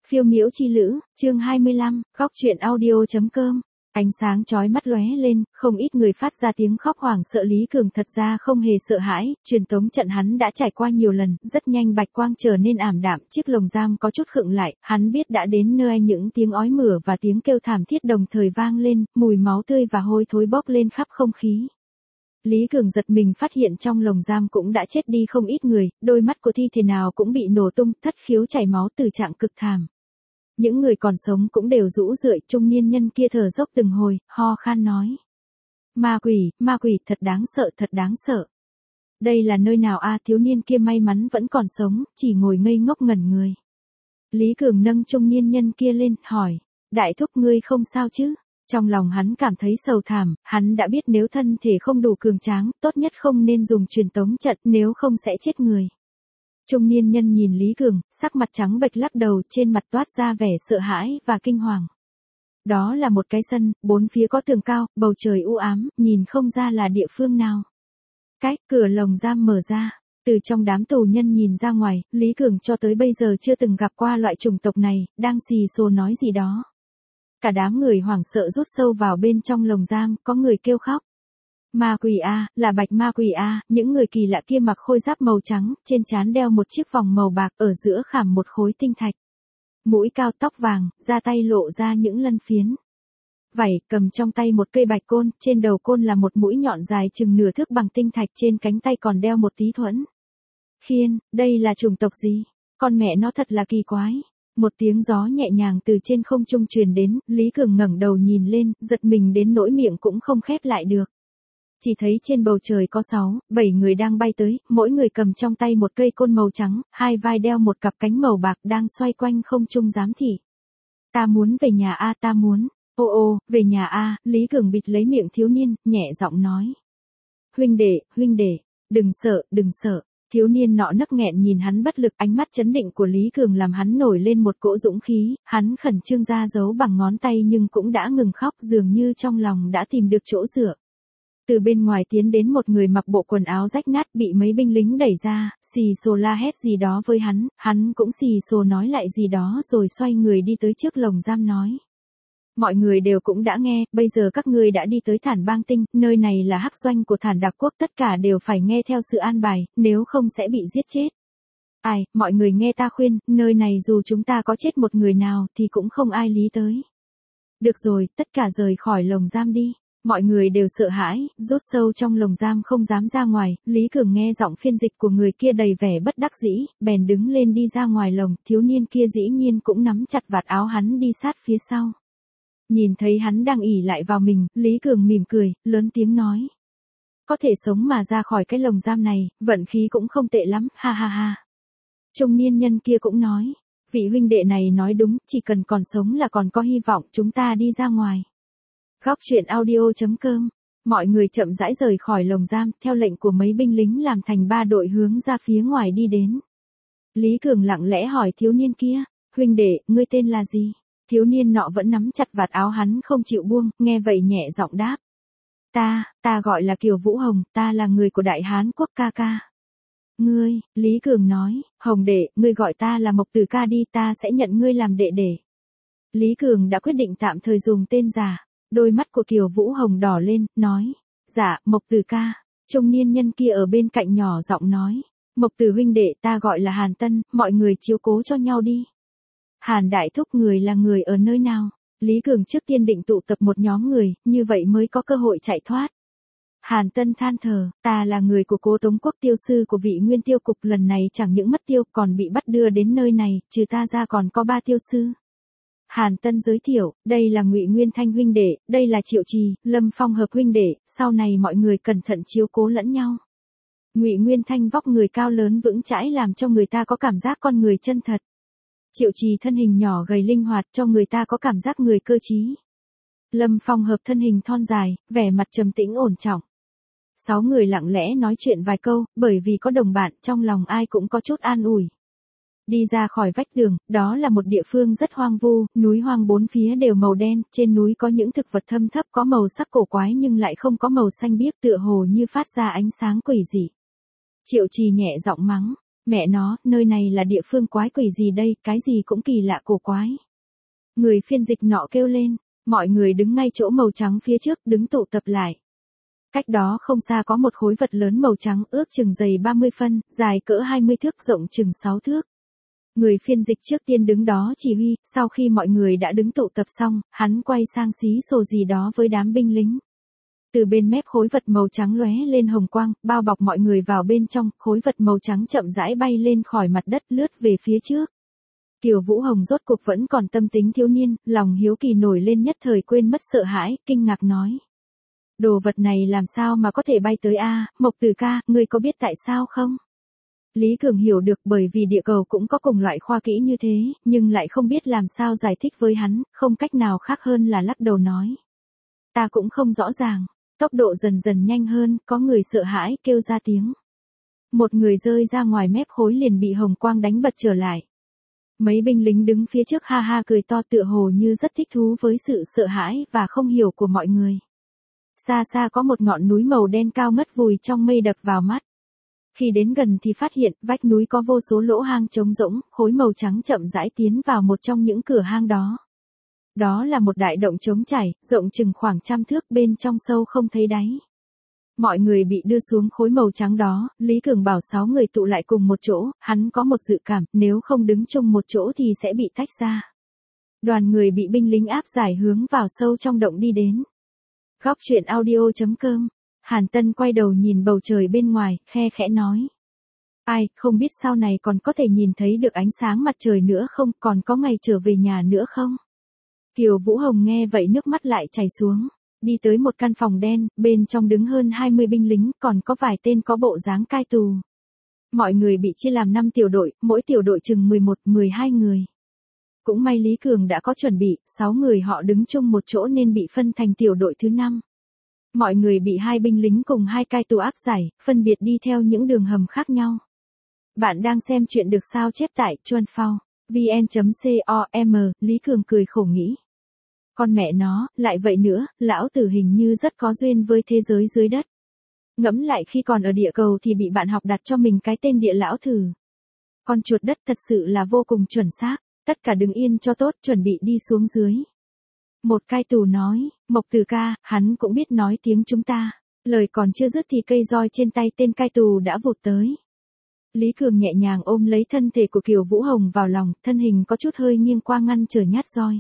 Phiêu miễu chi lữ, chương 25, góc truyện audio.com. Ánh sáng chói mắt lóe lên, không ít người phát ra tiếng khóc hoảng sợ. Lý Cường thật ra không hề sợ hãi, truyền tống trận hắn đã trải qua nhiều lần, rất nhanh bạch quang trở nên ảm đạm, chiếc lồng giam có chút khựng lại, hắn biết đã đến nơi. Những tiếng ói mửa và tiếng kêu thảm thiết đồng thời vang lên, mùi máu tươi và hôi thối bốc lên khắp không khí. Lý Cường giật mình phát hiện trong lồng giam cũng đã chết đi không ít người, đôi mắt của thi thể nào cũng bị nổ tung, thất khiếu chảy máu, tử trạng cực thảm. Những người còn sống cũng đều rũ rượi, trung niên nhân kia thở dốc từng hồi, ho khan nói. Ma quỷ, thật đáng sợ, thật đáng sợ. Đây là nơi nào a? Thiếu niên kia may mắn vẫn còn sống, chỉ ngồi ngây ngốc ngẩn người. Lý Cường nâng trung niên nhân kia lên, hỏi, đại thúc ngươi không sao chứ? Trong lòng hắn cảm thấy sầu thảm, hắn đã biết nếu thân thể không đủ cường tráng, tốt nhất không nên dùng truyền tống trận, nếu không sẽ chết người. Trung niên nhân nhìn Lý Cường, sắc mặt trắng bệch lắc đầu, trên mặt toát ra vẻ sợ hãi và kinh hoàng. Đó là một cái sân, bốn phía có tường cao, bầu trời u ám, nhìn không ra là địa phương nào. Cửa lồng giam mở ra, từ trong đám tù nhân nhìn ra ngoài, Lý Cường cho tới bây giờ chưa từng gặp qua loại chủng tộc này, đang xì xồ nói gì đó. Cả đám người hoảng sợ rút sâu vào bên trong lồng giam, có người kêu khóc. Ma quỷ a, là bạch ma quỷ a. Những người kỳ lạ kia mặc khôi giáp màu trắng, trên trán đeo một chiếc vòng màu bạc, ở giữa khảm một khối tinh thạch. Mũi cao tóc vàng, da tay lộ ra những lân phiến. Vảy, cầm trong tay một cây bạch côn, trên đầu côn là một mũi nhọn dài chừng nửa thước bằng tinh thạch, trên cánh tay còn đeo một tí thuẫn. Khiên, đây là chủng tộc gì? Con mẹ nó thật là kỳ quái. Một tiếng gió nhẹ nhàng từ trên không trung truyền đến, Lý Cường ngẩng đầu nhìn lên, giật mình đến nỗi miệng cũng không khép lại được. Chỉ thấy trên bầu trời có 7 người đang bay tới, mỗi người cầm trong tay một cây côn màu trắng, hai vai đeo một cặp cánh màu bạc đang xoay quanh không trung giám thị. Ta muốn về nhà a, ta muốn. Ô, về nhà a. Lý Cường bịt lấy miệng thiếu niên, nhẹ giọng nói. Huynh đệ, đừng sợ. Thiếu niên nọ nấc nghẹn nhìn hắn bất lực, ánh mắt chấn định của Lý Cường làm hắn nổi lên một cỗ dũng khí, hắn khẩn trương ra giấu bằng ngón tay nhưng cũng đã ngừng khóc, dường như trong lòng đã tìm được chỗ dựa. Từ bên ngoài tiến đến một người mặc bộ quần áo rách nát, bị mấy binh lính đẩy ra, xì xồ la hét gì đó với hắn cũng xì xồ nói lại gì đó rồi xoay người đi tới trước lồng giam nói. Mọi người đều cũng đã nghe, bây giờ các ngươi đã đi tới Thản Bang Tinh, nơi này là hắc doanh của Thản Đặc Quốc, tất cả đều phải nghe theo sự an bài, nếu không sẽ bị giết chết. Mọi người nghe ta khuyên, nơi này dù chúng ta có chết một người nào thì cũng không ai lý tới. Được rồi, tất cả rời khỏi lồng giam đi. Mọi người đều sợ hãi, rút sâu trong lồng giam không dám ra ngoài. Lý Cường nghe giọng phiên dịch của người kia đầy vẻ bất đắc dĩ, bèn đứng lên đi ra ngoài lồng, thiếu niên kia dĩ nhiên cũng nắm chặt vạt áo hắn đi sát phía sau. Nhìn thấy hắn đang ỉ lại vào mình, Lý Cường mỉm cười, lớn tiếng nói. Có thể sống mà ra khỏi cái lồng giam này, vận khí cũng không tệ lắm, ha ha ha. Trung niên nhân kia cũng nói, vị huynh đệ này nói đúng, chỉ cần còn sống là còn có hy vọng, chúng ta đi ra ngoài. Góc truyện audio.com. Mọi người chậm rãi rời khỏi lồng giam, theo lệnh của mấy binh lính làm thành 3 đội hướng ra phía ngoài đi đến. Lý Cường lặng lẽ hỏi thiếu niên kia, huynh đệ, ngươi tên là gì? Thiếu niên nọ vẫn nắm chặt vạt áo hắn không chịu buông, nghe vậy nhẹ giọng đáp. Ta gọi là Kiều Vũ Hồng, ta là người của Đại Hán Quốc ca ca. Ngươi, Lý Cường nói, Hồng đệ, ngươi gọi ta là Mộc Tử ca đi, ta sẽ nhận ngươi làm đệ đệ. Lý Cường đã quyết định tạm thời dùng tên giả. Đôi mắt của Kiều Vũ Hồng đỏ lên, nói, dạ, Mộc Tử ca. Trung niên nhân kia ở bên cạnh nhỏ giọng nói, Mộc Tử huynh đệ, ta gọi là Hàn Tân, mọi người chiếu cố cho nhau đi. Hàn đại thúc, người là người ở nơi nào? Lý Cường trước tiên định tụ tập một nhóm người, như vậy mới có cơ hội chạy thoát. Hàn Tân than thở, ta là người của Cố Tống Quốc, tiêu sư của vị Nguyên Tiêu Cục, lần này chẳng những mất tiêu còn bị bắt đưa đến nơi này, trừ ta ra còn có 3 tiêu sư. Hàn Tân giới thiệu, đây là Ngụy Nguyên Thanh huynh đệ, đây là Triệu Trì, Lâm Phong Hợp huynh đệ, sau này mọi người cẩn thận chiếu cố lẫn nhau. Ngụy Nguyên Thanh vóc người cao lớn vững chãi làm cho người ta có cảm giác con người chân thật. Triệu Trì thân hình nhỏ gầy linh hoạt cho người ta có cảm giác người cơ trí. Lâm Phong Hợp thân hình thon dài, vẻ mặt trầm tĩnh ổn trọng. 6 người lặng lẽ nói chuyện vài câu, bởi vì có đồng bạn trong lòng ai cũng có chút an ủi. Đi ra khỏi vách tường, đó là một địa phương rất hoang vu, núi hoang bốn phía đều màu đen, trên núi có những thực vật thâm thấp có màu sắc cổ quái nhưng lại không có màu xanh biếc, tựa hồ như phát ra ánh sáng quỷ dị. Triệu Trì nhẹ giọng mắng, Mẹ nó, nơi này là địa phương quái quỷ gì đây, cái gì cũng kỳ lạ cổ quái. Người phiên dịch nọ kêu lên, mọi người đứng ngay chỗ màu trắng phía trước, đứng tụ tập lại. Cách đó không xa có một khối vật lớn màu trắng ước chừng dày 30 phân, dài cỡ 20 thước, rộng chừng 6 thước. Người phiên dịch trước tiên đứng đó chỉ huy, sau khi mọi người đã đứng tụ tập xong, hắn quay sang xí xồ gì đó với đám binh lính. Từ bên mép khối vật màu trắng lóe lên hồng quang, bao bọc mọi người vào bên trong, khối vật màu trắng chậm rãi bay lên khỏi mặt đất lướt về phía trước. Kiều Vũ Hồng rốt cuộc vẫn còn tâm tính thiếu niên, lòng hiếu kỳ nổi lên nhất thời quên mất sợ hãi, kinh ngạc nói. Đồ vật này làm sao mà có thể bay tới a? Mộc Tử ca, ngươi có biết tại sao không? Lý Cường hiểu được bởi vì địa cầu cũng có cùng loại khoa kỹ như thế, nhưng lại không biết làm sao giải thích với hắn, không cách nào khác hơn là lắc đầu nói. Ta cũng không rõ ràng, tốc độ dần dần nhanh hơn, có người sợ hãi kêu ra tiếng. Một người rơi ra ngoài mép khối liền bị hồng quang đánh bật trở lại. Mấy binh lính đứng phía trước ha ha cười to tựa hồ như rất thích thú với sự sợ hãi và không hiểu của mọi người. Xa xa có một ngọn núi màu đen cao ngất vùi trong mây đập vào mắt. Khi đến gần thì phát hiện vách núi có vô số lỗ hang trống rỗng, khối màu trắng chậm rãi tiến vào một trong những cửa hang đó. Đó là một đại động trống chảy, rộng chừng khoảng 100 thước, bên trong sâu không thấy đáy. Mọi người bị đưa xuống khối màu trắng đó, Lý Cường bảo 6 người tụ lại cùng một chỗ, hắn có một dự cảm, nếu không đứng chung một chỗ thì sẽ bị tách ra. Đoàn người bị binh lính áp giải hướng vào sâu trong động đi đến. Góc truyện audio.com. Hàn Tân quay đầu nhìn bầu trời bên ngoài, khe khẽ nói. Ai, không biết sau này còn có thể nhìn thấy được ánh sáng mặt trời nữa không, còn có ngày trở về nhà nữa không? Kiều Vũ Hồng nghe vậy nước mắt lại chảy xuống. Đi tới một căn phòng đen, bên trong đứng hơn 20 binh lính, còn có vài tên có bộ dáng cai tù. Mọi người bị chia làm 5 tiểu đội, mỗi tiểu đội chừng 11-12 người. Cũng may Lý Cường đã có chuẩn bị, 6 người họ đứng chung một chỗ nên bị phân thành tiểu đội thứ 5. Mọi người bị 2 binh lính cùng 2 cai tù áp giải, phân biệt đi theo những đường hầm khác nhau. Bạn đang xem chuyện được sao chép tại Chuanphao, vn.com, Lý Cường cười khổ nghĩ. Con mẹ nó, lại vậy nữa, lão tử hình như rất có duyên với thế giới dưới đất. Ngẫm lại khi còn ở địa cầu thì bị bạn học đặt cho mình cái tên địa lão thử. Con chuột đất thật sự là vô cùng chuẩn xác, tất cả đứng yên cho tốt, chuẩn bị đi xuống dưới. Một cai tù nói, Mộc Tử ca, hắn cũng biết nói tiếng chúng ta. Lời còn chưa dứt thì cây roi trên tay tên cai tù đã vụt tới. Lý Cường nhẹ nhàng ôm lấy thân thể của Kiều Vũ Hồng vào lòng, thân hình có chút hơi nghiêng qua ngăn trở nhát roi.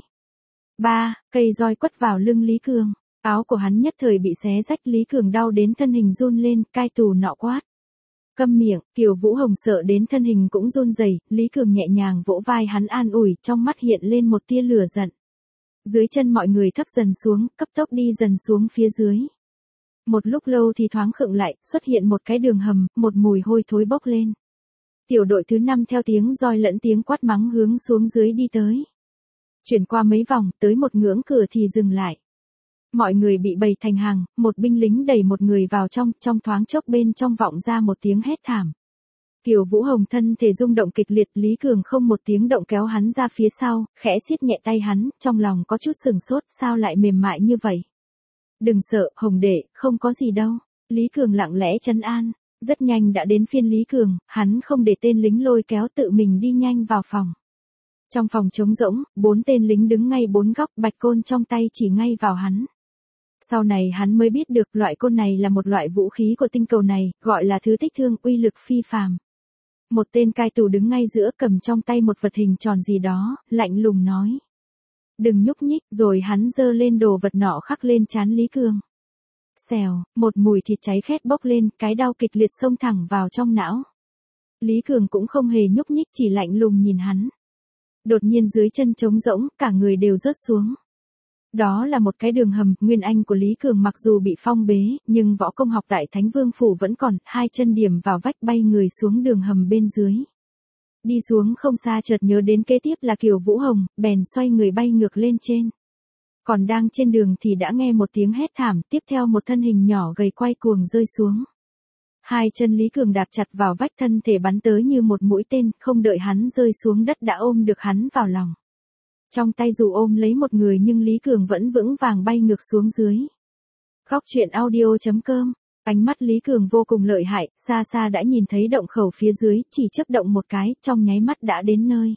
Cây roi quất vào lưng Lý Cường, áo của hắn nhất thời bị xé rách, Lý Cường đau đến thân hình run lên, cai tù nọ quát. Câm miệng, Kiều Vũ Hồng sợ đến thân hình cũng run rẩy, Lý Cường nhẹ nhàng vỗ vai hắn an ủi, trong mắt hiện lên một tia lửa giận. Dưới chân mọi người thấp dần xuống, cấp tốc đi dần xuống phía dưới. Một lúc lâu thì thoáng khựng lại, xuất hiện một cái đường hầm, một mùi hôi thối bốc lên. Tiểu đội thứ 5 theo tiếng roi lẫn tiếng quát mắng hướng xuống dưới đi tới. Chuyển qua mấy vòng, tới một ngưỡng cửa thì dừng lại. Mọi người bị bày thành hàng, một binh lính đẩy một người vào trong thoáng chốc bên trong vọng ra một tiếng hét thảm. Kiều Vũ Hồng thân thể rung động kịch liệt, Lý Cường không một tiếng động kéo hắn ra phía sau, khẽ siết nhẹ tay hắn, trong lòng có chút sừng sốt, sao lại mềm mại như vậy. Đừng sợ, Hồng đệ, không có gì đâu. Lý Cường lặng lẽ trấn an, rất nhanh đã đến phiên Lý Cường, hắn không để tên lính lôi kéo tự mình đi nhanh vào phòng. Trong phòng trống rỗng, 4 tên lính đứng ngay 4 góc, bạch côn trong tay chỉ ngay vào hắn. Sau này hắn mới biết được loại côn này là một loại vũ khí của tinh cầu này, gọi là thứ tích thương, uy lực phi phàm. Một tên cai tù đứng ngay giữa cầm trong tay một vật hình tròn gì đó, lạnh lùng nói. Đừng nhúc nhích, rồi hắn giơ lên đồ vật nọ khắc lên trán Lý Cường. Xèo, một mùi thịt cháy khét bốc lên, cái đau kịch liệt xông thẳng vào trong não. Lý Cường cũng không hề nhúc nhích, chỉ lạnh lùng nhìn hắn. Đột nhiên dưới chân trống rỗng, cả người đều rớt xuống. Đó là một cái đường hầm, nguyên anh của Lý Cường mặc dù bị phong bế, nhưng võ công học tại Thánh Vương Phủ vẫn còn, 2 chân điểm vào vách bay người xuống đường hầm bên dưới. Đi xuống không xa chợt nhớ đến kế tiếp là Kiều Vũ Hồng, bèn xoay người bay ngược lên trên. Còn đang trên đường thì đã nghe một tiếng hét thảm, tiếp theo một thân hình nhỏ gầy quay cuồng rơi xuống. 2 chân Lý Cường đạp chặt vào vách, thân thể bắn tới như một mũi tên, không đợi hắn rơi xuống đất đã ôm được hắn vào lòng. Trong tay dù ôm lấy một người nhưng Lý Cường vẫn vững vàng bay ngược xuống dưới. Góc truyện audio.com Ánh mắt Lý Cường vô cùng lợi hại, xa xa đã nhìn thấy động khẩu phía dưới, chỉ chớp động một cái, trong nháy mắt đã đến nơi.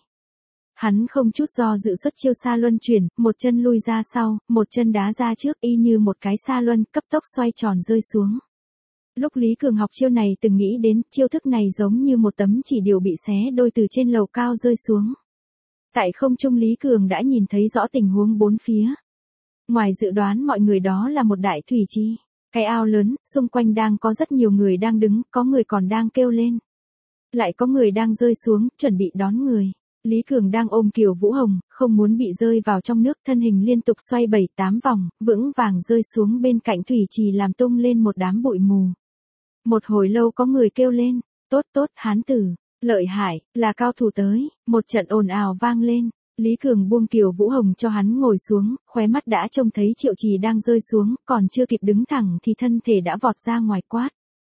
Hắn không chút do dự xuất chiêu sa luân chuyển, một chân lui ra sau, một chân đá ra trước y như một cái sa luân, cấp tốc xoay tròn rơi xuống. Lúc Lý Cường học chiêu này từng nghĩ đến, chiêu thức này giống như một tấm chỉ điều bị xé đôi từ trên lầu cao rơi xuống. Tại không trung Lý Cường đã nhìn thấy rõ tình huống bốn phía. Ngoài dự đoán mọi người đó là một đại thủy chi. Cái ao lớn, xung quanh đang có rất nhiều người đang đứng, có người còn đang kêu lên. Lại có người đang rơi xuống, chuẩn bị đón người. Lý Cường đang ôm Kiều Vũ Hồng, không muốn bị rơi vào trong nước, thân hình liên tục xoay 7-8 vòng, vững vàng rơi xuống bên cạnh thủy trì làm tung lên một đám bụi mù. Một hồi lâu có người kêu lên, tốt tốt hán tử, lợi hại, là cao thủ tới, một trận ồn ào vang lên. Lý Cường buông Kiều Vũ Hồng cho hắn ngồi xuống, khóe mắt đã trông thấy Triệu Trì đang rơi xuống, còn chưa kịp đứng thẳng thì thân thể đã vọt ra ngoài quát.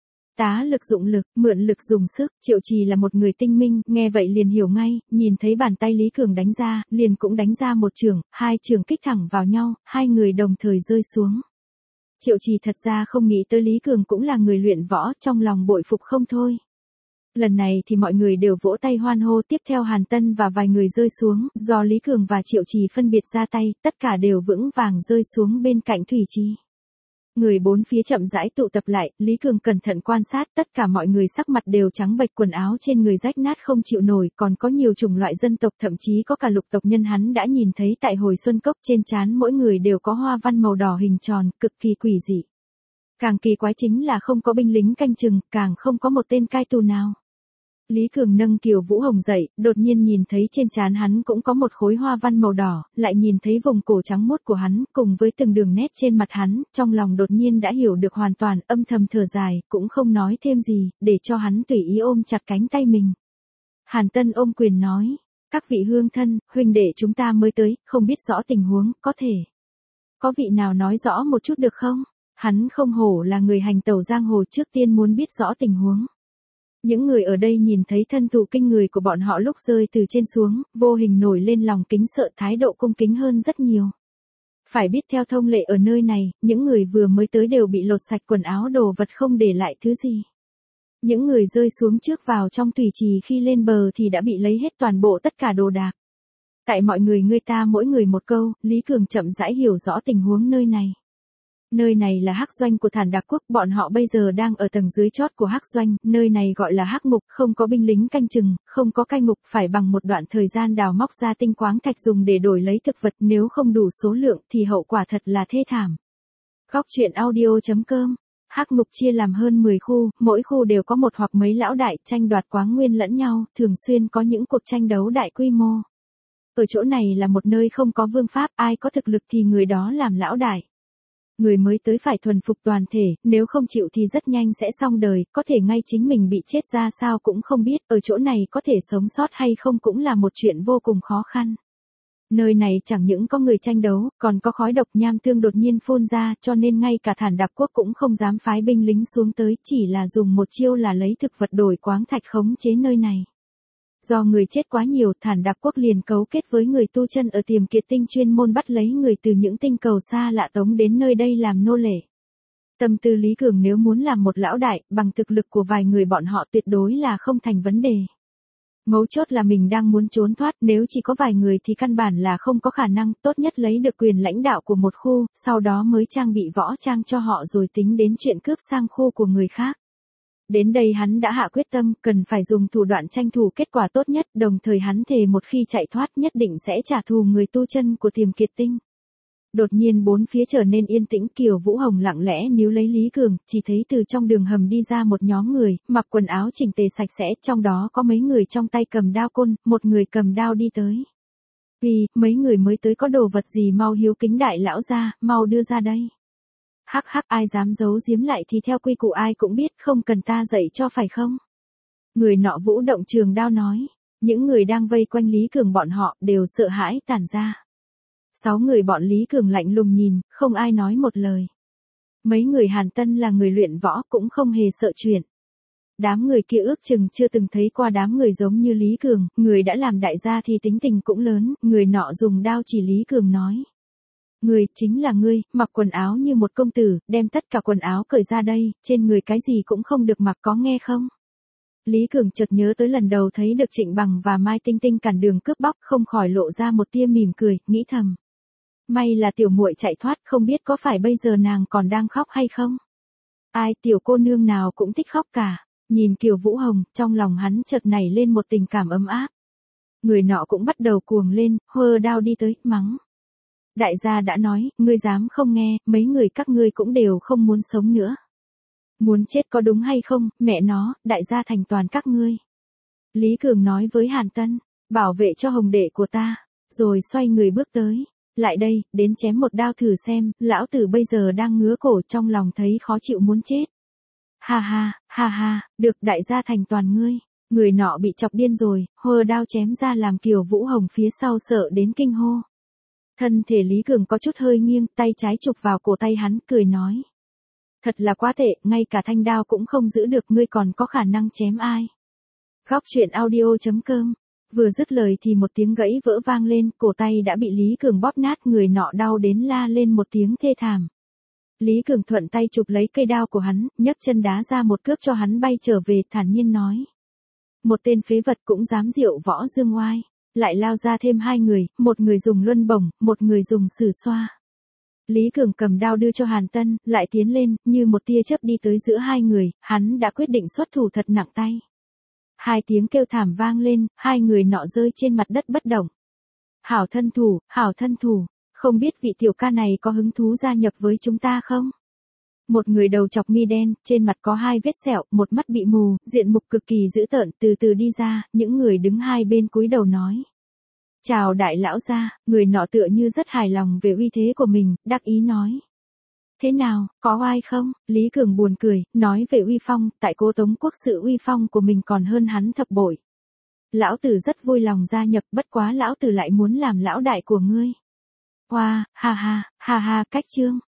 Tá lực dụng lực, mượn lực dùng sức, Triệu Trì là một người tinh minh, nghe vậy liền hiểu ngay, nhìn thấy bàn tay Lý Cường đánh ra, liền cũng đánh ra một chưởng, hai chưởng kích thẳng vào nhau, hai người đồng thời rơi xuống. Triệu Trì thật ra không nghĩ tới Lý Cường cũng là người luyện võ, trong lòng bội phục không thôi. Lần này thì mọi người đều vỗ tay hoan hô, tiếp theo Hàn Tân và vài người rơi xuống, do Lý Cường và Triệu Trì phân biệt ra tay, tất cả đều vững vàng rơi xuống bên cạnh thủy trì. Người bốn phía chậm rãi tụ tập lại, Lý Cường cẩn thận quan sát, tất cả mọi người sắc mặt đều trắng bệch, quần áo trên người rách nát không chịu nổi, còn có nhiều chủng loại dân tộc, thậm chí có cả lục tộc nhân hắn đã nhìn thấy tại hồi Xuân Cốc, trên trán mỗi người đều có hoa văn màu đỏ hình tròn, cực kỳ quỷ dị. Càng kỳ quái chính là không có binh lính canh chừng, càng không có một tên cai tù nào. Lý Cường nâng Kiều Vũ Hồng dậy, đột nhiên nhìn thấy trên trán hắn cũng có một khối hoa văn màu đỏ, lại nhìn thấy vùng cổ trắng muốt của hắn, cùng với từng đường nét trên mặt hắn, trong lòng đột nhiên đã hiểu được hoàn toàn, âm thầm thở dài, cũng không nói thêm gì, để cho hắn tùy ý ôm chặt cánh tay mình. Hàn Tân ôm quyền nói, các vị hương thân, huynh đệ chúng ta mới tới, không biết rõ tình huống, có vị nào nói rõ một chút được không? Hắn không hổ là người hành tẩu giang hồ, trước tiên muốn biết rõ tình huống. Những người ở đây nhìn thấy thân thủ kinh người của bọn họ lúc rơi từ trên xuống, vô hình nổi lên lòng kính sợ, thái độ cung kính hơn rất nhiều. Phải biết theo thông lệ ở nơi này, những người vừa mới tới đều bị lột sạch quần áo đồ vật không để lại thứ gì. Những người rơi xuống trước vào trong thủy trì khi lên bờ thì đã bị lấy hết toàn bộ tất cả đồ đạc. Tại mọi người ta mỗi người một câu, Lý Cường chậm rãi hiểu rõ tình huống nơi này. Nơi này là hắc doanh của Thản Đạp Quốc, bọn họ bây giờ đang ở tầng dưới chót của hắc doanh, nơi này gọi là hắc ngục, không có binh lính canh chừng, không có cai ngục, phải bằng một đoạn thời gian đào móc ra tinh quáng thạch dùng để đổi lấy thực vật, nếu không đủ số lượng thì hậu quả thật là thê thảm. Góc truyện audio.com. Hắc ngục chia làm hơn 10 khu, mỗi khu đều có một hoặc mấy lão đại tranh đoạt quáng nguyên lẫn nhau, thường xuyên có những cuộc tranh đấu đại quy mô. Ở chỗ này là một nơi không có vương pháp, ai có thực lực thì người đó làm lão đại. Người mới tới phải thuần phục toàn thể, nếu không chịu thì rất nhanh sẽ xong đời, có thể ngay chính mình bị chết ra sao cũng không biết, ở chỗ này có thể sống sót hay không cũng là một chuyện vô cùng khó khăn. Nơi này chẳng những có người tranh đấu, còn có khói độc nham tương đột nhiên phun ra, cho nên ngay cả Thản Đạp Quốc cũng không dám phái binh lính xuống tới, chỉ là dùng một chiêu là lấy thực vật đổi quáng thạch khống chế nơi này. Do người chết quá nhiều, Thản Đạp Quốc liền cấu kết với người tu chân ở Tiềm Kiệt Tinh chuyên môn bắt lấy người từ những tinh cầu xa lạ tống đến nơi đây làm nô lệ. Tâm tư Lý Cường nếu muốn làm một lão đại, bằng thực lực của vài người bọn họ tuyệt đối là không thành vấn đề. Mấu chốt là mình đang muốn trốn thoát, nếu chỉ có vài người thì căn bản là không có khả năng, tốt nhất lấy được quyền lãnh đạo của một khu, sau đó mới trang bị võ trang cho họ rồi tính đến chuyện cướp sang khu của người khác. Đến đây hắn đã hạ quyết tâm, cần phải dùng thủ đoạn tranh thủ kết quả tốt nhất, đồng thời hắn thề một khi chạy thoát nhất định sẽ trả thù người tu chân của Tiềm Kiệt Tinh. Đột nhiên bốn phía trở nên yên tĩnh, Kiều Vũ Hồng lặng lẽ níu lấy Lý Cường, chỉ thấy từ trong đường hầm đi ra một nhóm người, mặc quần áo chỉnh tề sạch sẽ, trong đó có mấy người trong tay cầm đao côn, một người cầm đao đi tới. Vì, mấy người mới tới có đồ vật gì mau hiếu kính đại lão ra, mau đưa ra đây. Hắc hắc, ai dám giấu giếm lại thì theo quy củ ai cũng biết, không cần ta dạy cho phải không? Người nọ vũ động trường đao nói. Những người đang vây quanh Lý Cường bọn họ đều sợ hãi tản ra. 6 người bọn Lý Cường lạnh lùng nhìn, không ai nói một lời. Mấy người Hàn Tân là người luyện võ cũng không hề sợ chuyện. Đám người kia ước chừng chưa từng thấy qua đám người giống như Lý Cường, người đã làm đại gia thì tính tình cũng lớn, người nọ dùng đao chỉ Lý Cường nói. Ngươi, chính là ngươi, mặc quần áo như một công tử, đem tất cả quần áo cởi ra đây, trên người cái gì cũng không được mặc, có nghe không? Lý Cường chợt nhớ tới lần đầu thấy được Trịnh Bằng và Mai Tinh Tinh cản đường cướp bóc, không khỏi lộ ra một tia mỉm cười, nghĩ thầm. May là tiểu muội chạy thoát, không biết có phải bây giờ nàng còn đang khóc hay không? Ai, tiểu cô nương nào cũng thích khóc cả. Nhìn Kiều Vũ Hồng, trong lòng hắn chợt nảy lên một tình cảm ấm áp. Người nọ cũng bắt đầu cuồng lên, hơ đao đi tới, mắng. Đại gia đã nói, ngươi dám không nghe, mấy người các ngươi cũng đều không muốn sống nữa. Muốn chết có đúng hay không, mẹ nó, đại gia thành toàn các ngươi. Lý Cường nói với Hàn Tân, bảo vệ cho Hồng đệ của ta, rồi xoay người bước tới. Lại đây, đến chém một đao thử xem, lão tử bây giờ đang ngứa cổ trong lòng thấy khó chịu muốn chết. Ha ha, được đại gia thành toàn ngươi. Người nọ bị chọc điên rồi, hơ đao chém ra làm Kiều Vũ Hồng phía sau sợ đến kinh hô. Thân thể Lý Cường có chút hơi nghiêng, tay trái chụp vào cổ tay hắn, cười nói. Thật là quá tệ, ngay cả thanh đao cũng không giữ được, ngươi còn có khả năng chém ai. Góc truyện audio.com. Vừa dứt lời thì một tiếng gãy vỡ vang lên, cổ tay đã bị Lý Cường bóp nát, người nọ đau đến la lên một tiếng thê thảm. Lý Cường thuận tay chụp lấy cây đao của hắn, nhấc chân đá ra một cước cho hắn bay trở về, thản nhiên nói. Một tên phế vật cũng dám diệu võ dương oai. Lại lao ra thêm hai người, một người dùng luân bổng, một người dùng sử xoa. Lý Cường cầm đao đưa cho Hàn Tân, lại tiến lên, như một tia chớp đi tới giữa hai người, hắn đã quyết định xuất thủ thật nặng tay. Hai tiếng kêu thảm vang lên, hai người nọ rơi trên mặt đất bất động. Hảo thân thủ, không biết vị tiểu ca này có hứng thú gia nhập với chúng ta không? Một người đầu chọc mi đen, trên mặt có hai vết sẹo, một mắt bị mù, diện mục cực kỳ dữ tợn, từ từ đi ra, những người đứng hai bên cúi đầu nói. Chào đại lão gia, người nọ tựa như rất hài lòng về uy thế của mình, đắc ý nói. Thế nào, có oai không? Lý Cường buồn cười, nói về uy phong, tại Cố Tống Quốc sự uy phong của mình còn hơn hắn thập bội. Lão tử rất vui lòng gia nhập, bất quá lão tử lại muốn làm lão đại của ngươi. Hoa, ha ha, cách chương.